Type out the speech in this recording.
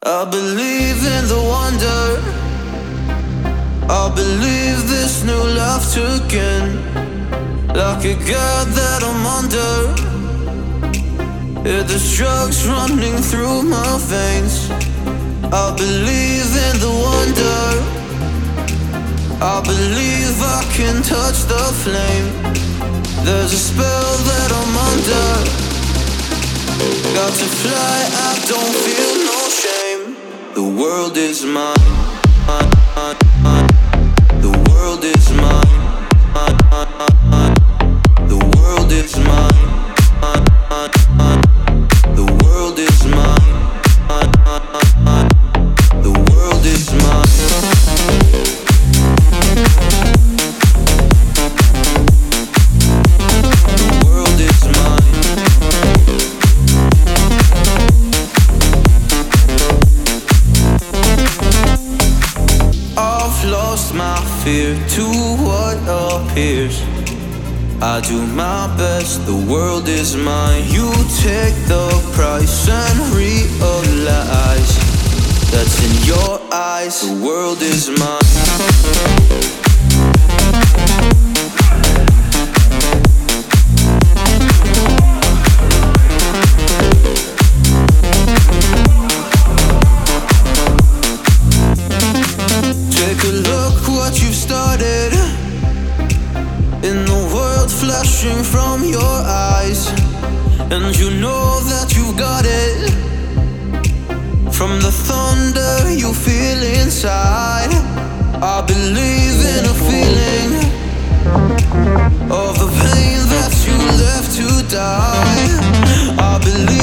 I believe in the wonder. I believe this new life took in, like a god that I'm under. Yeah, there's drugs running through my veins. I believe in the wonder. I believe I can touch the flame. There's a spell that I'm under. Got to fly, I don't feel no shame. The world is mine. The world is mine. The world is mine. The world is mine. The world is mine. The world is mine. I've lost my fear to what appears. I do my best, the world is mine. You take the price and realize that's in your eyes. The world is mine. Take a look what you've started in the world flashing from your eyes, and you know that you've got it from the thunder you feel inside. I believe in a feeling of the pain that you left to die. I believe